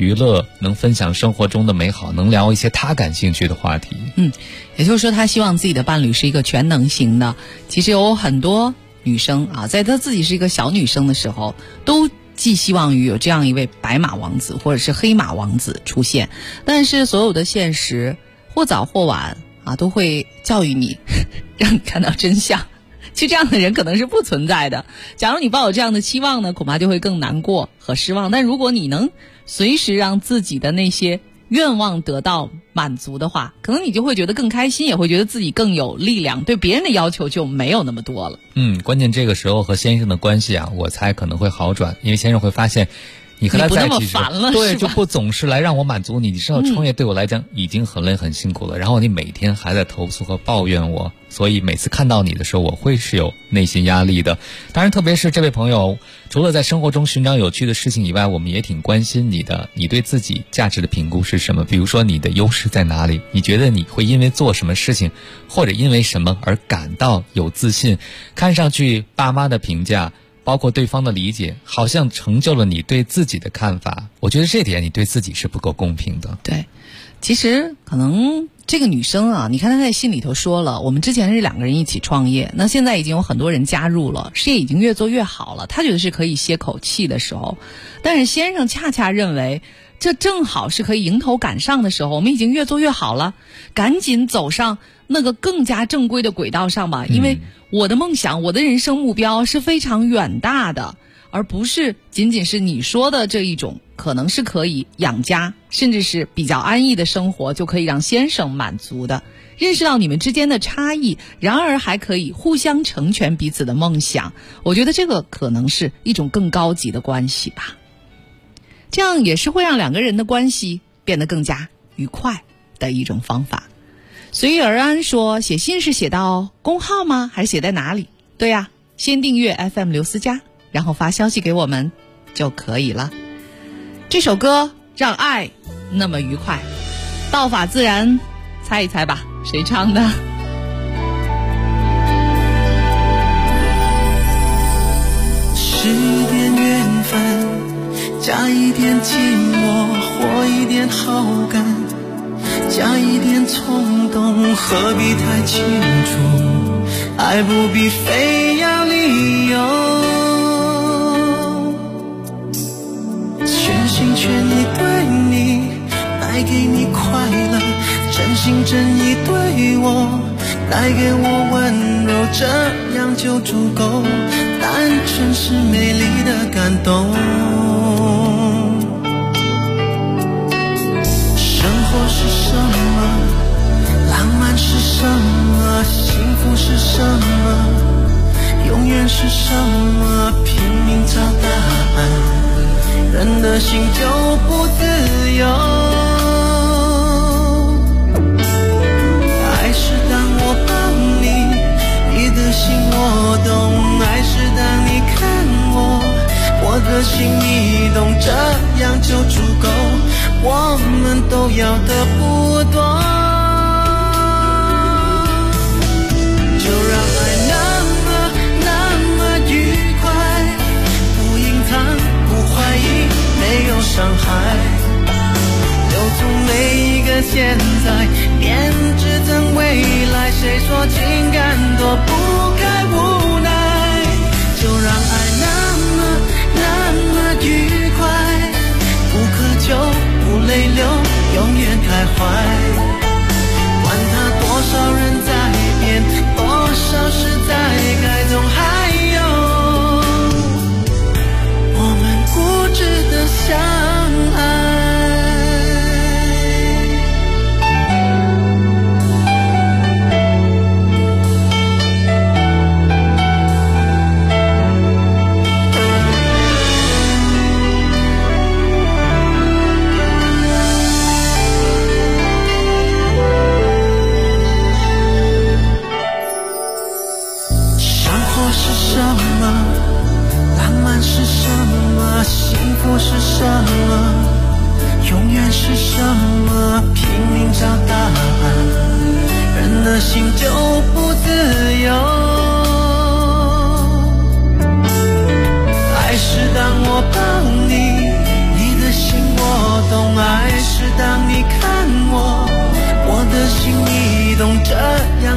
S4: 娱乐，能分享生活中的美好，能聊一些他感兴趣的话题。
S8: 也就是说他希望自己的伴侣是一个全能型的。其实有很多女生啊，在她自己是一个小女生的时候，都寄希望于有这样一位白马王子或者是黑马王子出现，但是所有的现实或早或晚啊，都会教育你让你看到真相。其实这样的人可能是不存在的。假如你抱有这样的期望呢，恐怕就会更难过和失望。但如果你能随时让自己的那些愿望得到满足的话，可能你就会觉得更开心，也会觉得自己更有力量，对别人的要求就没有那么多了。
S4: 关键这个时候和先生的关系啊，我猜可能会好转，因为先生会发现你和他在一起时候，对，就不总是来让我满足你。你知道创业对我来讲已经很累很辛苦了，然后你每天还在投诉和抱怨我，所以每次看到你的时候，我会是有内心压力的。当然特别是这位朋友，除了在生活中寻找有趣的事情以外，我们也挺关心你的，你对自己价值的评估是什么？比如说你的优势在哪里？你觉得你会因为做什么事情或者因为什么而感到有自信？看上去爸妈的评价包括对方的理解，好像成就了你对自己的看法。我觉得这点你对自己是不够公平的。
S8: 对，其实可能这个女生啊，你看她在信里头说了，我们之前是2个人一起创业，那现在已经有很多人加入了，事业已经越做越好了，她觉得是可以歇口气的时候。但是先生恰恰认为这正好是可以迎头赶上的时候，我们已经越做越好了，赶紧走上那个更加正规的轨道上吧。因为我的梦想，我的人生目标是非常远大的，而不是仅仅是你说的这一种可能是可以养家甚至是比较安逸的生活就可以让先生满足的。认识到你们之间的差异，然而还可以互相成全彼此的梦想，我觉得这个可能是一种更高级的关系吧。这样也是会让2个人的关系变得更加愉快的一种方法。随遇而安说，写信是写到公号吗？还是写在哪里？对呀，先订阅 FM 刘思佳，然后发消息给我们就可以了。这首歌让爱那么愉快，道法自然，猜一猜吧，谁唱的？
S1: 是一点缘分，加一点寂寞，或一点好感，加一点冲动，何必太清楚？爱不必非要理由，全心全意对你，带给你快乐，真心真意对我，带给我温柔，这样就足够，单纯是美丽的感动。生活是什么？浪漫是什么？幸福是什么？永远是什么？拼命找答案，人的心就不自由。爱是当我帮你，你的心我懂，爱是当你看我，我的心你懂，这样就足够，我们都要的不多，就让爱那么愉快，不隐藏不怀疑，没有伤害，留住每一个现在，编织成未来，谁说情感躲不开无奈，就让爱那么愉快，不苛求不泪流，永远开怀，管他多少人在变，多少事在改，总还有我们固执的相爱。是什么？永远是什么？拼命找答案，人的心就不自由。爱是当我帮你，你的心我懂，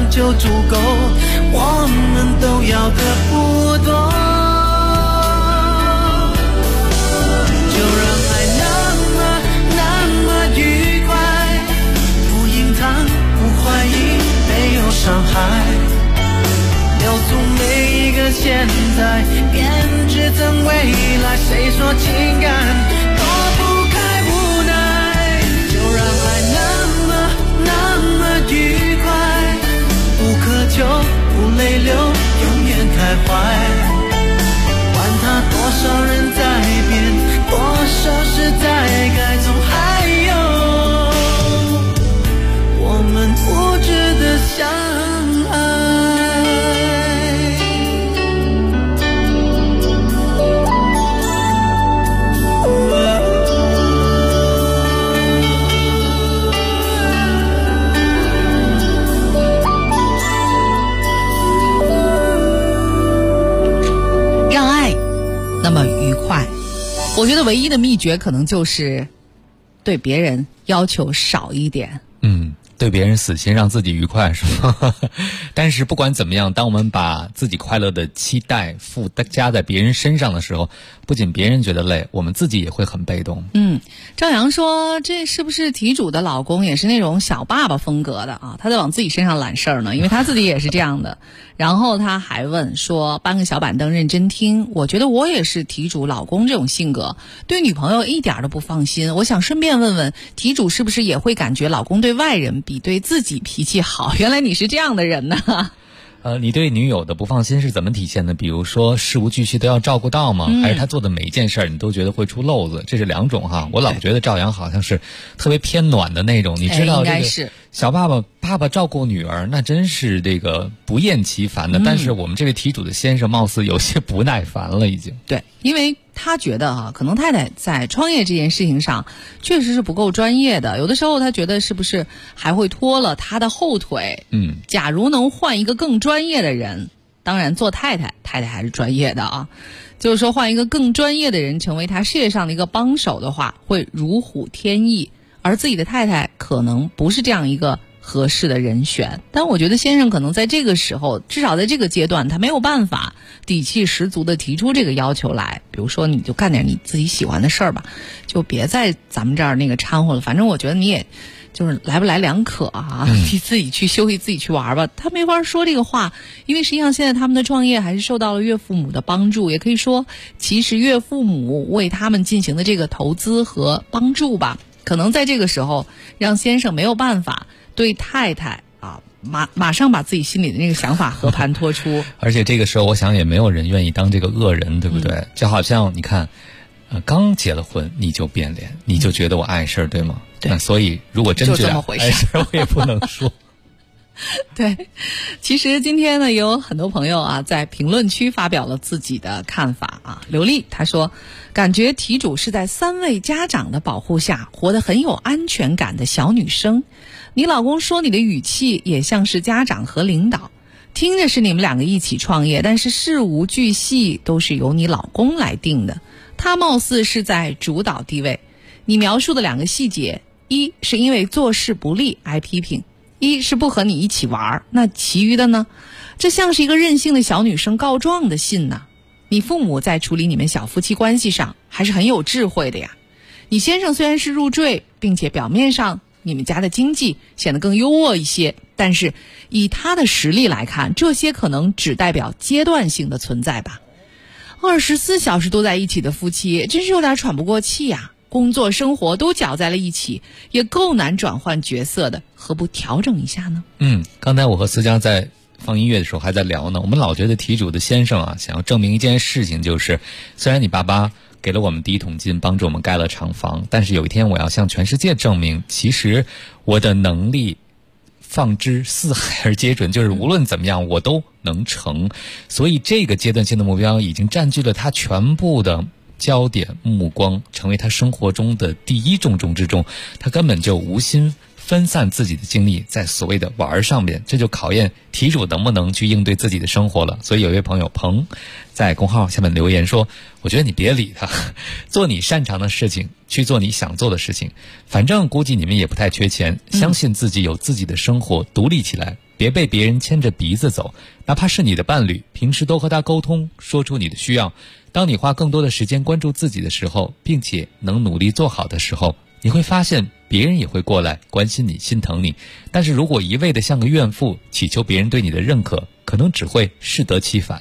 S1: 就足够，我们都要的不多，就让爱那么愉快，不隐藏不怀疑，没有伤害，留住每一个现在，编织成未来。谁说情感躲不开无奈，就让爱那么愉快，不苛求不泪流，永远开怀，管他多少人在变，多少事在改，总还有我们不值得相爱。
S8: 那么愉快，我觉得唯一的秘诀可能就是对别人要求少一点。
S4: 对别人死心，让自己愉快，是吗？但是不管怎么样，当我们把自己快乐的期待附加在别人身上的时候，不仅别人觉得累，我们自己也会很被动。
S8: 赵阳说，这是不是题主的老公也是那种小爸爸风格的啊？他在往自己身上揽事儿呢，因为他自己也是这样的。然后他还问说，搬个小板凳认真听，我觉得我也是题主老公这种性格，对女朋友一点都不放心。我想顺便问问题主，是不是也会感觉老公对外人比对自己脾气好？原来你是这样的人呢。
S4: 你对女友的不放心是怎么体现的？比如说事无巨细都要照顾到吗？还是他做的每一件事儿你都觉得会出漏子？这是两种哈。我老觉得赵阳好像是特别偏暖的那种，你知道这个小爸爸照顾女儿，那真是这个不厌其烦的。但是我们这位题主的先生貌似有些不耐烦了，已经。
S8: 对，因为他觉得可能太太在创业这件事情上确实是不够专业的，有的时候他觉得是不是还会拖了他的后腿。假如能换一个更专业的人，当然做太太还是专业的啊，就是说换一个更专业的人成为他事业上的一个帮手的话，会如虎添翼，而自己的太太可能不是这样一个合适的人选。但我觉得先生可能在这个时候，至少在这个阶段，他没有办法底气十足的提出这个要求来。比如说你就干点你自己喜欢的事儿吧，就别在咱们这儿那个掺和了，反正我觉得你也就是来不来两可啊，你自己去休息，自己去玩吧。他没法说这个话，因为实际上现在他们的创业还是受到了岳父母的帮助，也可以说其实岳父母为他们进行的这个投资和帮助吧，可能在这个时候让先生没有办法对太太马上把自己心里的那个想法和盘托出。
S4: 而且这个时候我想也没有人愿意当这个恶人，对不对？就好像你看刚结了婚你就变脸，你就觉得我碍事儿，对吗？那所以如果真觉得碍事儿，我也不能说。
S8: 对，其实今天呢，有很多朋友在评论区发表了自己的看法刘丽她说，感觉题主是在3位家长的保护下活得很有安全感的小女生，你老公说你的语气也像是家长和领导，听着是你们两个一起创业，但是事无巨细都是由你老公来定的，他貌似是在主导地位。你描述的2个细节，一是因为做事不力挨批评，一是不和你一起玩，那其余的呢？这像是一个任性的小女生告状的信呢。你父母在处理你们小夫妻关系上还是很有智慧的呀。你先生虽然是入赘，并且表面上你们家的经济显得更优渥一些，但是以他的实力来看，这些可能只代表阶段性的存在吧。24小时都在一起的夫妻，真是有点喘不过气呀。工作生活都搅在了一起，也够难转换角色的，何不调整一下呢？
S4: 刚才我和思佳在放音乐的时候还在聊呢，我们老觉得题主的先生想要证明一件事情，就是虽然你爸爸给了我们第一桶金，帮助我们盖了厂房，但是有一天我要向全世界证明，其实我的能力放之四海而皆准，就是无论怎么样我都能成。所以这个阶段性的目标已经占据了他全部的焦点目光，成为他生活中的第一重中之重，他根本就无心分散自己的精力在所谓的玩上面，这就考验题主能不能去应对自己的生活了。所以有一位朋友彭在公号下面留言说，我觉得你别理他，做你擅长的事情，去做你想做的事情，反正估计你们也不太缺钱，相信自己有自己的生活，独立起来别被别人牵着鼻子走，哪怕是你的伴侣，平时都和他沟通，说出你的需要。当你花更多的时间关注自己的时候，并且能努力做好的时候，你会发现别人也会过来关心你、心疼你。但是如果一味的像个怨妇，祈求别人对你的认可，可能只会适得其反。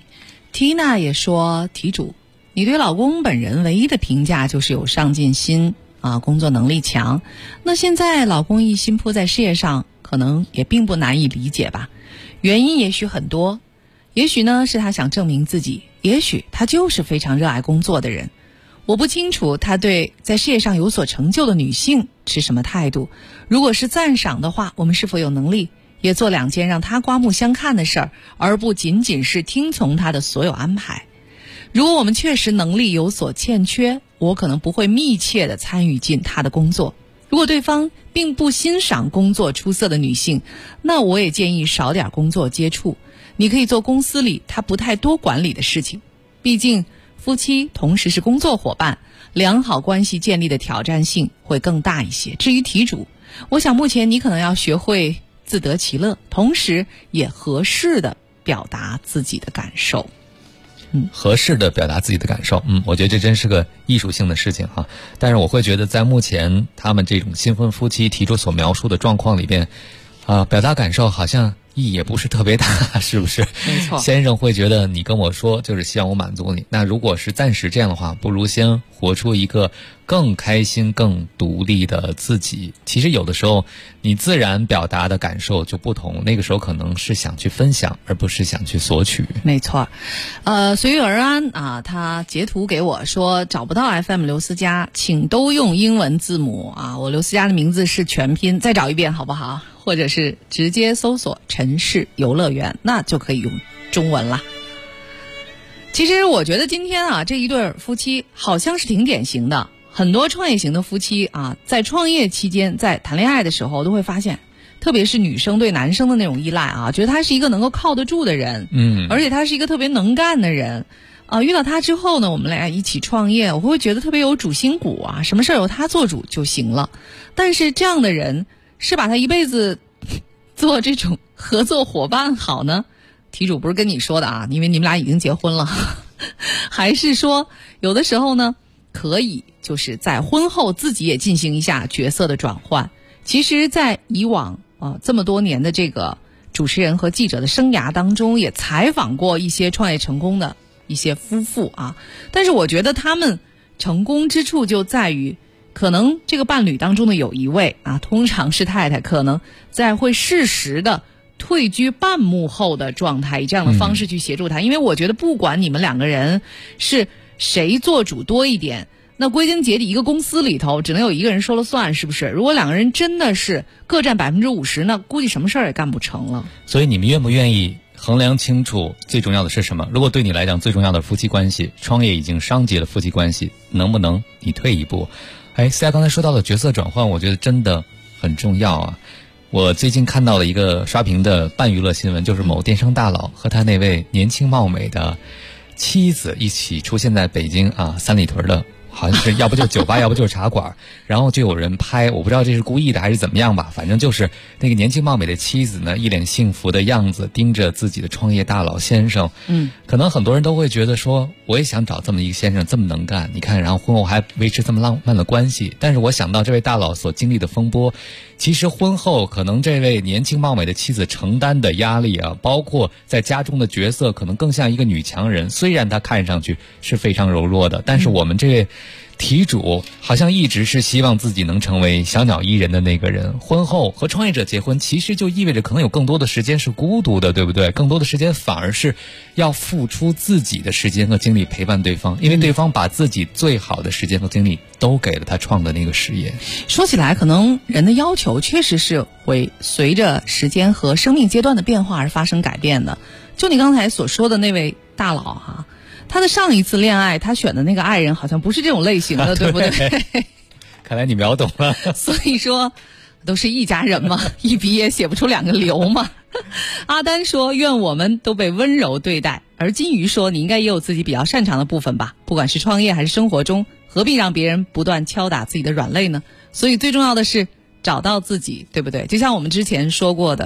S8: Tina 也说，题主，你对老公本人唯一的评价就是有上进心啊，工作能力强。那现在老公一心扑在事业上，可能也并不难以理解吧？原因也许很多，也许呢是他想证明自己，也许他就是非常热爱工作的人。我不清楚他对在事业上有所成就的女性持什么态度。如果是赞赏的话，我们是否有能力也做2件让他刮目相看的事儿，而不仅仅是听从他的所有安排？如果我们确实能力有所欠缺，我可能不会密切地参与进他的工作。如果对方并不欣赏工作出色的女性，那我也建议少点工作接触。你可以做公司里他不太多管理的事情，毕竟夫妻同时是工作伙伴，良好关系建立的挑战性会更大一些。至于题主，我想目前你可能要学会自得其乐，同时也合适的表达自己的感受。
S4: 合适的表达自己的感受，我觉得这真是个艺术性的事情哈。但是我会觉得在目前他们这种新婚夫妻题主所描述的状况里边，表达感受好像意义也不是特别大，是不是？
S8: 没错。
S4: 先生会觉得你跟我说就是希望我满足你，那如果是暂时这样的话，不如先活出一个更开心、更独立的自己。其实有的时候你自然表达的感受就不同，那个时候可能是想去分享，而不是想去索取。
S8: 没错。随遇而安啊，他截图给我说找不到 FM 刘思佳，请都用英文字母啊，我刘思佳的名字是全拼，再找一遍好不好？或者是直接搜索城市游乐园，那就可以用中文了。其实我觉得今天啊，这一对夫妻好像是挺典型的。很多创业型的夫妻啊，在创业期间，在谈恋爱的时候都会发现，特别是女生对男生的那种依赖啊，觉得他是一个能够靠得住的人，而且他是一个特别能干的人啊。遇到他之后呢，我们俩一起创业，我会觉得特别有主心骨啊，什么事有他做主就行了。但是这样的人是把他一辈子做这种合作伙伴好呢？题主不是跟你说的啊，因为你们俩已经结婚了，还是说有的时候呢，可以就是在婚后自己也进行一下角色的转换。其实在以往这么多年的这个主持人和记者的生涯当中，也采访过一些创业成功的一些夫妇啊，但是我觉得他们成功之处就在于，可能这个伴侣当中的有一位啊，通常是太太，可能在会适时的退居半幕后的状态，以这样的方式去协助他。因为我觉得不管你们两个人是谁做主多一点，那归根结底一个公司里头只能有一个人说了算，是不是？如果两个人真的是各占50%，那估计什么事儿也干不成了。
S4: 所以你们愿不愿意衡量清楚最重要的是什么？如果对你来讲最重要的夫妻关系，创业已经伤及了夫妻关系，能不能你退一步？思佳刚才说到的角色转换，我觉得真的很重要啊。我最近看到了一个刷屏的半娱乐新闻，就是某电商大佬和他那位年轻貌美的妻子一起出现在北京三里屯的，好像是要不就是酒吧要不就是茶馆，然后就有人拍，我不知道这是故意的还是怎么样吧，反正就是那个年轻貌美的妻子呢，一脸幸福的样子，盯着自己的创业大佬先生。可能很多人都会觉得说，我也想找这么一个先生，这么能干，你看，然后婚后还维持这么浪漫的关系。但是我想到这位大佬所经历的风波，其实婚后可能这位年轻貌美的妻子承担的压力啊，包括在家中的角色，可能更像一个女强人。虽然她看上去是非常柔弱的，但是我们这位题主好像一直是希望自己能成为小鸟依人的那个人。婚后和创业者结婚，其实就意味着可能有更多的时间是孤独的，对不对？更多的时间反而是要付出自己的时间和精力陪伴对方，因为对方把自己最好的时间和精力都给了他创的那个事业。
S8: 说起来，可能人的要求确实是会随着时间和生命阶段的变化而发生改变的。就你刚才所说的那位大佬哈，他的上一次恋爱，他选的那个爱人好像不是这种类型的，对不对？
S4: 看来你秒懂了。
S8: 所以说，都是一家人嘛，一笔也写不出两个刘嘛。阿丹说：“愿我们都被温柔对待。”而金鱼说：“你应该也有自己比较擅长的部分吧？不管是创业还是生活中，何必让别人不断敲打自己的软肋呢？所以最重要的是找到自己，对不对？就像我们之前说过的，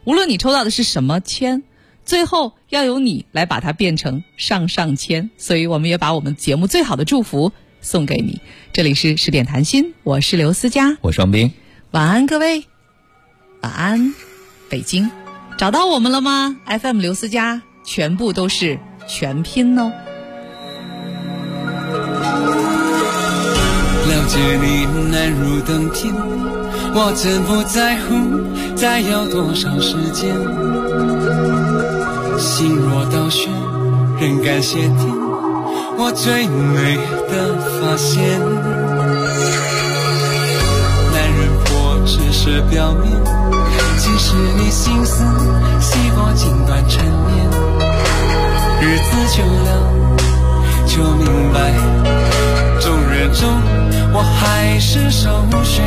S8: 无论你抽到的是什么签，最后要由你来把它变成上签。所以我们也把我们节目最好的祝福送给你。这里是10点谈心，我是刘思佳，
S4: 我是王斌。
S8: 晚安各位，晚安北京。找到我们了吗？ FM 刘思佳全部都是全拼哦。
S19: 了解你难如登天，我真不在乎再要多少时间。心若倒悬，人感谢天，我最美的发现。男人活只是表面，其实你心思细过尽短缠绵。日子久了就明白，众人中我还是首选。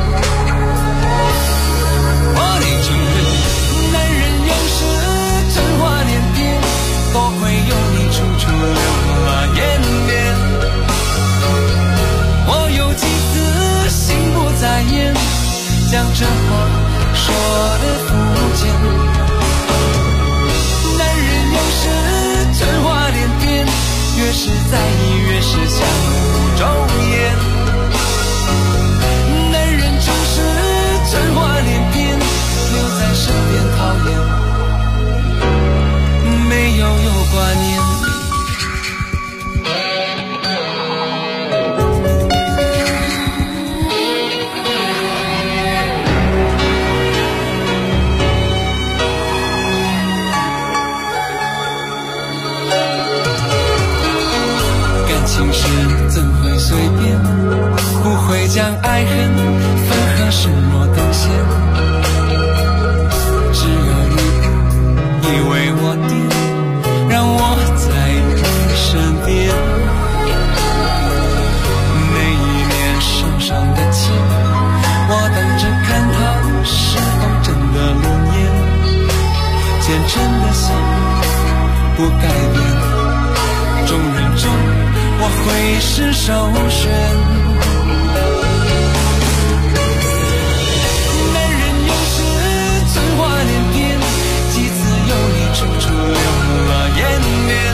S19: 我得承认，男人有时真话连篇，多亏有你处处留了颜面。我有几次心不在焉，将这话说得肤浅。男人有时真话连篇，越是在意越是相互忠言。男人总是真话连篇，留在身边讨厌，没有挂念。情事怎会随便，不会将爱恨分合视若等闲。只有你以为我癫，让我在你身边。每一年手上的签，我等着看它是否真的灵验。虔诚的心不改变，众人中我会是首选。男人有时真话连篇，几次有你处处留了颜面。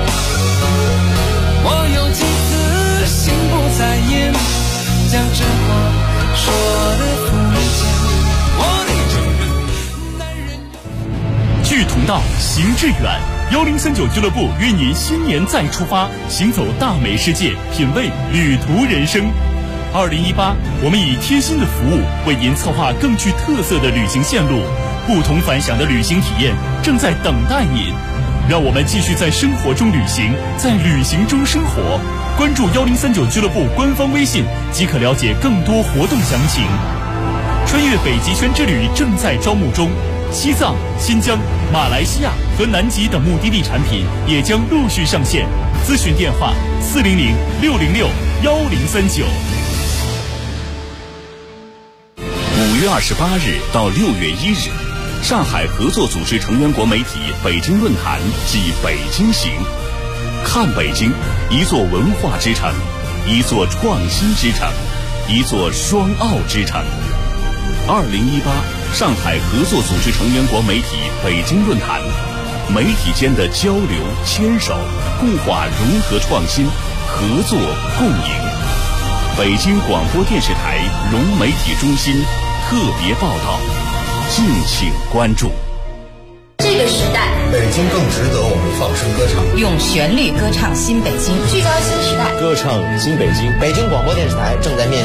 S19: 我有几次心不在焉，将这话说得肤浅。我得承认，男人
S14: 距同道，行致远。1039俱乐部约您新年再出发，行走大美世界，品味旅途人生。2018，我们以贴心的服务为您策划更具特色的旅行线路，不同凡响的旅行体验正在等待您。让我们继续在生活中旅行，在旅行中生活。关注1039俱乐部官方微信，即可了解更多活动详情。穿越北极圈之旅正在招募中。西藏、新疆、马来西亚和南极等目的地产品也将陆续上线。咨询电话400-606-1039。 5月28日到6月1日，上海合作组织成员国媒体北京论坛暨北京行。看北京，一座文化之城，一座创新之城，一座双奥之城。2018上海合作组织成员国媒体北京论坛，媒体间的交流牵手，固化融合创新，合作共赢。北京广播电视台融媒体中心特别报道，敬请关注。
S20: 这个时代，
S2: 北京更值得我们放声歌唱，
S20: 用旋律歌唱新北京，聚焦新时代，
S2: 歌唱新北京。北京广播电视台正在面